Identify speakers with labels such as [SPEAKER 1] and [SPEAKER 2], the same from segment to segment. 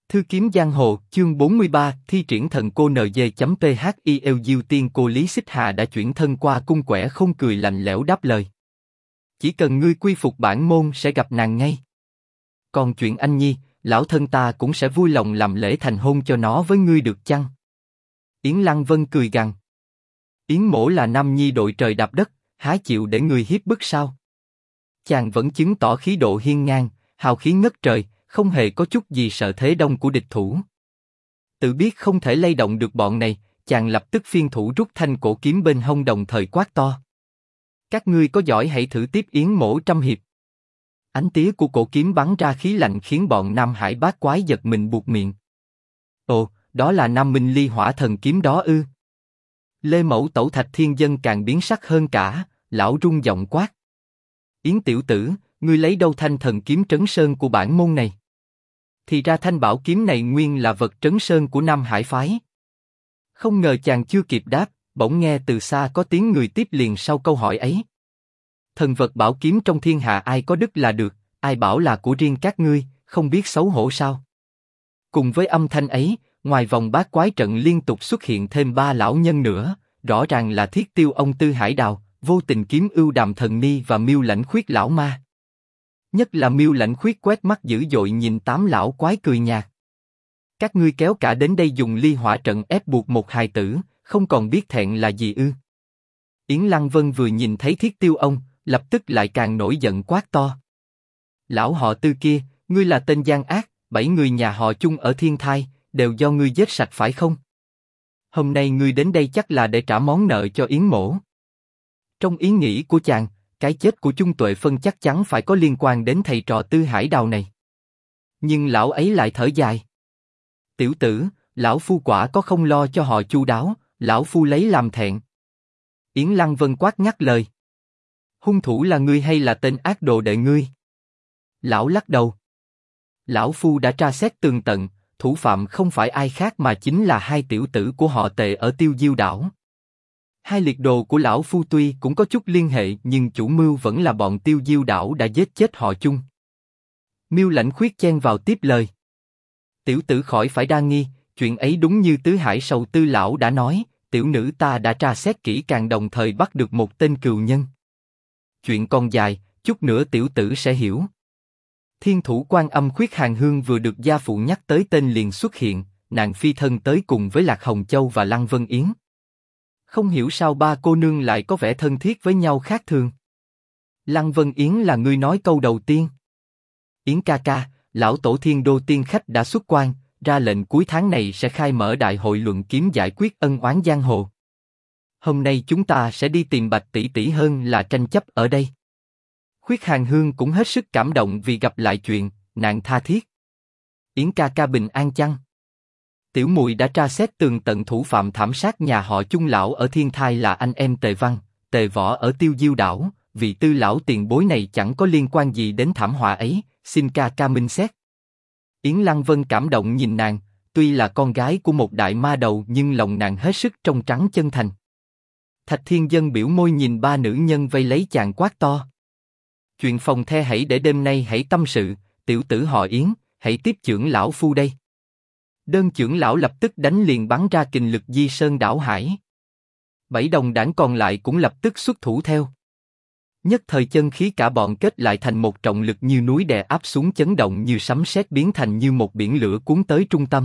[SPEAKER 1] Thư kiếm giang hồ, chương 43, thi triển thần cô NG.PHILU tiên cô Lý Xích Hà đã chuyển thân qua cung quẻ không cười lạnh lẽo đáp lời. Chỉ cần ngươi quy phục bản môn sẽ gặp nàng ngay. Còn chuyện anh nhi, lão thân ta cũng sẽ vui lòng làm lễ thành hôn cho nó với ngươi được chăng? Yến Lăng Vân cười gằn. Yến mỗ là nam nhi đội trời đạp đất, há chịu để người hiếp bức sao? Chàng vẫn chứng tỏ khí độ hiên ngang, hào khí ngất trời, không hề có chút gì sợ thế đông của địch thủ. Tự biết không thể lay động được bọn này, chàng lập tức phiên thủ rút thanh cổ kiếm bên hông đồng thời quát to. Các ngươi có giỏi hãy thử tiếp Yến mỗ trăm hiệp. Ánh tía của cổ kiếm bắn ra khí lạnh khiến bọn Nam Hải bát quái giật mình buột miệng. Ồ, đó là Nam Minh Ly Hỏa Thần kiếm đó ư? Lê Mẫu Tẩu Thạch Thiên Dân càng biến sắc hơn cả, lão rung giọng quát. Yến tiểu tử, ngươi lấy đâu thanh thần kiếm trấn sơn của bản môn này? Thì ra thanh bảo kiếm này nguyên là vật trấn sơn của Nam Hải phái. Không ngờ chàng chưa kịp đáp, bỗng nghe từ xa có tiếng người tiếp liền sau câu hỏi ấy. Thần vật bảo kiếm trong thiên hạ ai có đức là được, ai bảo là của riêng các ngươi, không biết xấu hổ sao? Cùng với âm thanh ấy, ngoài vòng bát quái trận liên tục xuất hiện thêm ba lão nhân nữa, rõ ràng là Thiết Tiêu ông Tư Hải Đào, Vô Tình Kiếm Ưu Đàm Thần Ni và Miêu Lãnh Khuyết lão ma. Nhất là Miêu Lãnh Khuyết quét mắt dữ dội nhìn tám lão quái cười nhạt. Các ngươi kéo cả đến đây dùng ly hỏa trận ép buộc một hài tử, không còn biết thẹn là gì ư? Yến Lăng Vân vừa nhìn thấy Thiết Tiêu ông, lập tức lại càng nổi giận quát to. Lão họ Tư kia, ngươi là tên gian ác, 7 người nhà họ chung ở Thiên Thai, đều do ngươi giết sạch phải không? Hôm nay ngươi đến đây chắc là để trả món nợ cho Yến mỗ. Trong ý nghĩ của chàng, cái chết của Chung Tuệ Phân chắc chắn phải có liên quan đến thầy trò Tư Hải Đào này. Nhưng lão ấy lại thở dài. Tiểu tử, lão phu quả có không lo cho họ chu đáo, lão phu lấy làm thẹn. Yến Lăng Vân quát ngắt lời. Hung thủ là ngươi hay là tên ác đồ đệ ngươi? Lão lắc đầu. Lão phu đã tra xét tường tận, thủ phạm không phải ai khác mà chính là hai tiểu tử của họ Tề ở Tiêu Diêu đảo. Hai liệt đồ của lão phu tuy cũng có chút liên hệ nhưng chủ mưu vẫn là bọn Tiêu Diêu đảo đã giết chết họ Chung. Miêu Lãnh Khuyết chen vào tiếp lời. Tiểu tử khỏi phải đa nghi, chuyện ấy đúng như Tứ Hải Sầu Tư lão đã nói, tiểu nữ ta đã tra xét kỹ càng đồng thời bắt được một tên cừu nhân. Chuyện còn dài, chút nữa tiểu tử sẽ hiểu. Thiên thủ Quan Âm Khuyết Hàn Hương vừa được gia phụ nhắc tới tên liền xuất hiện, nàng phi thân tới cùng với Lạc Hồng Châu và Lăng Vân Yến. Không hiểu sao ba cô nương lại có vẻ thân thiết với nhau khác thường. Lăng Vân Yến là ngươi nói câu đầu tiên. Yến ca ca, lão tổ Thiên Đô tiên khách đã xuất quan, ra lệnh cuối tháng này sẽ khai mở đại hội luận kiếm giải quyết ân oán giang hồ. Hôm nay chúng ta sẽ đi tìm Bạch tỷ tỷ hơn là tranh chấp ở đây. Khuyết Hàn Hương cũng hết sức cảm động vì gặp lại chuyện, nàng tha thiết. Yến ca ca bình an chăng? Tiểu muội đã tra xét tường tận thủ phạm thảm sát nhà họ Chung lão ở Thiên Thai là anh em Tề Văn, Tề Võ ở Tiêu Diêu đảo, vị Tư lão tiền bối này chẳng có liên quan gì đến thảm họa ấy, xin ca ca minh xét. Yến Lăng Vân cảm động nhìn nàng, tuy là con gái của một đại ma đầu nhưng lòng nàng hết sức trong trắng chân thành. Thạch Thiên Dân biểu môi nhìn ba nữ nhân vây lấy chàng quát to. Chuyện phòng the hãy để đêm nay hãy tâm sự, tiểu tử họ Yến, hãy tiếp chưởng lão phu đây. Đơn trưởng lão lập tức đánh liền bắn ra kình lực di sơn đảo hải. 7 đồng đảng còn lại cũng lập tức xuất thủ theo. Nhất thời chân khí cả bọn kết lại thành một trọng lực như núi đè áp xuống chấn động như sấm sét biến thành như một biển lửa cuốn tới trung tâm.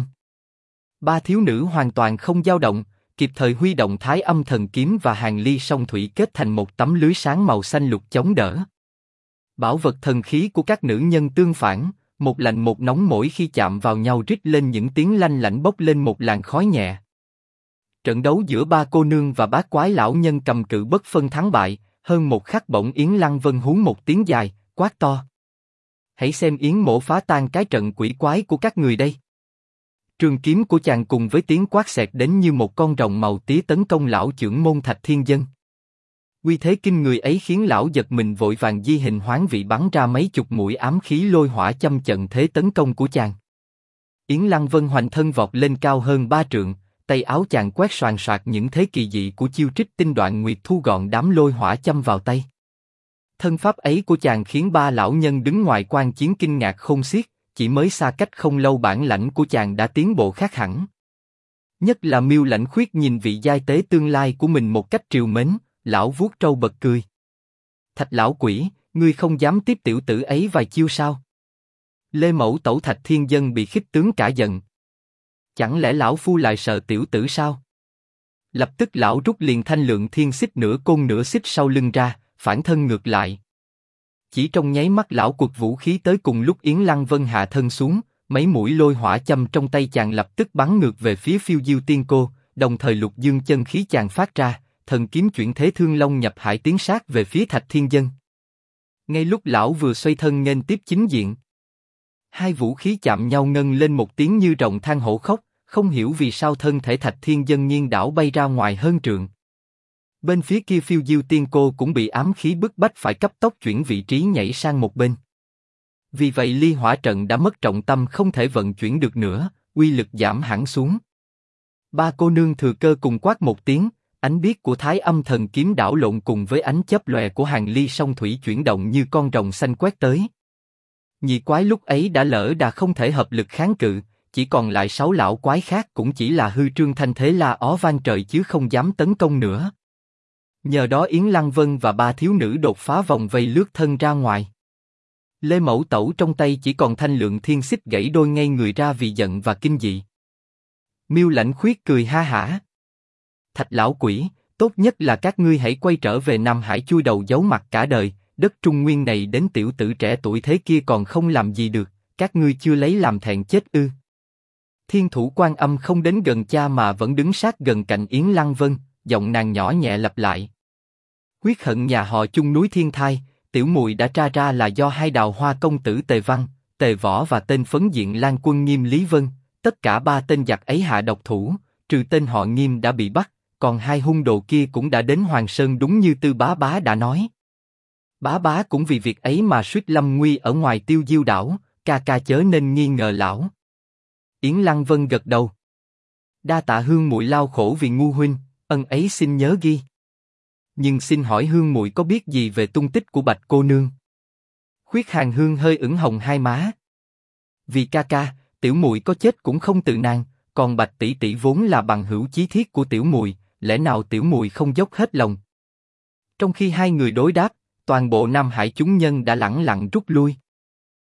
[SPEAKER 1] Ba thiếu nữ hoàn toàn không dao động, kịp thời huy động Thái Âm Thần Kiếm và Hàn Ly Song Thủy kết thành một tấm lưới sáng màu xanh lục chống đỡ. Bảo vật thần khí của các nữ nhân tương phản, một lạnh một nóng mỗi khi chạm vào nhau rít lên những tiếng lanh lảnh bốc lên một làn khói nhẹ. Trận đấu giữa ba cô nương và bát quái lão nhân cầm cự bất phân thắng bại, hơn một khắc bỗng Yến Lăng Vân hú một tiếng dài, quát to. Hãy xem Yến mỗ phá tan cái trận quỷ quái của các người đây. Trường kiếm của chàng cùng với tiếng quát xẹt đến như một con rồng màu tía tấn công lão chưởng môn Thạch Thiên Dân. Uy thế kinh người ấy khiến lão giật mình vội vàng di hình hoán vị bắn ra mấy chục mũi ám khí lôi hỏa châm chận thế tấn công của chàng. Yến Lăng Vân hoành thân vọt lên cao hơn 3 trượng, tay áo chàng quét xoàn xoạc những thế kỳ dị của chiêu trích tinh đoạn nguyệt thu gọn đám lôi hỏa châm vào tay. Thân pháp ấy của chàng khiến ba lão nhân đứng ngoài quan chiến kinh ngạc khôn xiết, chỉ mới xa cách không lâu bản lãnh của chàng đã tiến bộ khác hẳn. Nhất là Miêu Lãnh Khuyết nhìn vị giai tế tương lai của mình một cách trìu mến, lão vuốt râu bật cười. Thạch lão quỷ, ngươi không dám tiếp tiểu tử ấy vài chiêu sao? Lê Mẫu Tẩu Thạch Thiên Dân bị khích tướng cả giận. Chẳng lẽ lão phu lại sợ tiểu tử sao? Lập tức lão rút liền thanh lượng thiên xích nửa côn nửa xích sau lưng ra, phản thân ngược lại. Chỉ trong nháy mắt lão quật vũ khí tới cùng lúc Yến Lăng Vân hạ thân xuống, mấy mũi lôi hỏa châm trong tay chàng lập tức bắn ngược về phía Phiêu Diêu Tiên Cô, đồng thời Lục Dương chân khí chàng phát ra, thần kiếm chuyển thế thương long nhập hải tiến sát về phía Thạch Thiên Dân. Ngay lúc lão vừa xoay thân nghênh tiếp chính diện, hai vũ khí chạm nhau ngân lên một tiếng như rồng than hổ khóc, không hiểu vì sao thân thể Thạch Thiên Dân nghiêng đảo bay ra ngoài hơn trượng. Bên phía kia Phiêu Diêu Tiên Cô cũng bị ám khí bức bách phải cấp tốc chuyển vị trí nhảy sang một bên. Vì vậy ly hỏa trận đã mất trọng tâm không thể vận chuyển được nữa, uy lực giảm hẳn xuống. Ba cô nương thừa cơ cùng quát một tiếng, ánh biếc của Thái Âm Thần Kiếm đảo lộn cùng với ánh chớp lòe của hàng ly song thủy chuyển động như con rồng xanh quét tới. Nhị quái lúc ấy đã lỡ đã không thể hợp lực kháng cự, chỉ còn lại 6 lão quái khác cũng chỉ là hư trương thanh thế la ó vang trời chứ không dám tấn công nữa. Nhờ đó Yến Lăng Vân và ba thiếu nữ đột phá vòng vây lướt thân ra ngoài. Lê Mẫu Tẩu trong tay chỉ còn thanh lượng thiên xích gãy đôi ngay người ra vì giận và kinh dị. Miêu Lãnh Khuyết cười ha hả. Thạch lão quỷ, tốt nhất là các ngươi hãy quay trở về Nam Hải chui đầu giấu mặt cả đời, đất Trung Nguyên này đến tiểu tử trẻ tuổi thế kia còn không làm gì được, các ngươi chưa lấy làm thẹn chết ư? Thiên Thủ Quan Âm không đến gần cha mà vẫn đứng sát gần cạnh Yến Lăng Vân, giọng nàng nhỏ nhẹ lặp lại. Huyết hận nhà họ chung núi Thiên Thai, tiểu muội đã tra ra là do hai đào hoa công tử Tề Văn, Tề Võ và tên phấn diện Lan Quân Nghiêm Lý Vân, tất cả ba tên giặc ấy hạ độc thủ, trừ tên họ Nghiêm đã bị bắt, còn hai hung đồ kia cũng đã đến Hoàng Sơn đúng như Tư Bá Bá đã nói. Bá Bá cũng vì việc ấy mà suýt lâm nguy ở ngoài Tiêu Diêu đảo, ca ca chớ nên nghi ngờ lão. Yến Lăng Vân gật đầu. Đa tạ Hương muội lao khổ vì ngu huynh, ân ấy xin nhớ ghi. Nhưng xin hỏi Hương muội có biết gì về tung tích của Bạch cô nương? Khuyết Hàn Hương hơi ửng hồng hai má. Vì ca ca, tiểu muội có chết cũng không tự nàng, còn Bạch tỷ tỷ vốn là bằng hữu chí thiết của tiểu muội, lẽ nào tiểu muội không dốc hết lòng? Trong khi hai người đối đáp, toàn bộ Nam Hải chúng nhân đã lẳng lặng rút lui.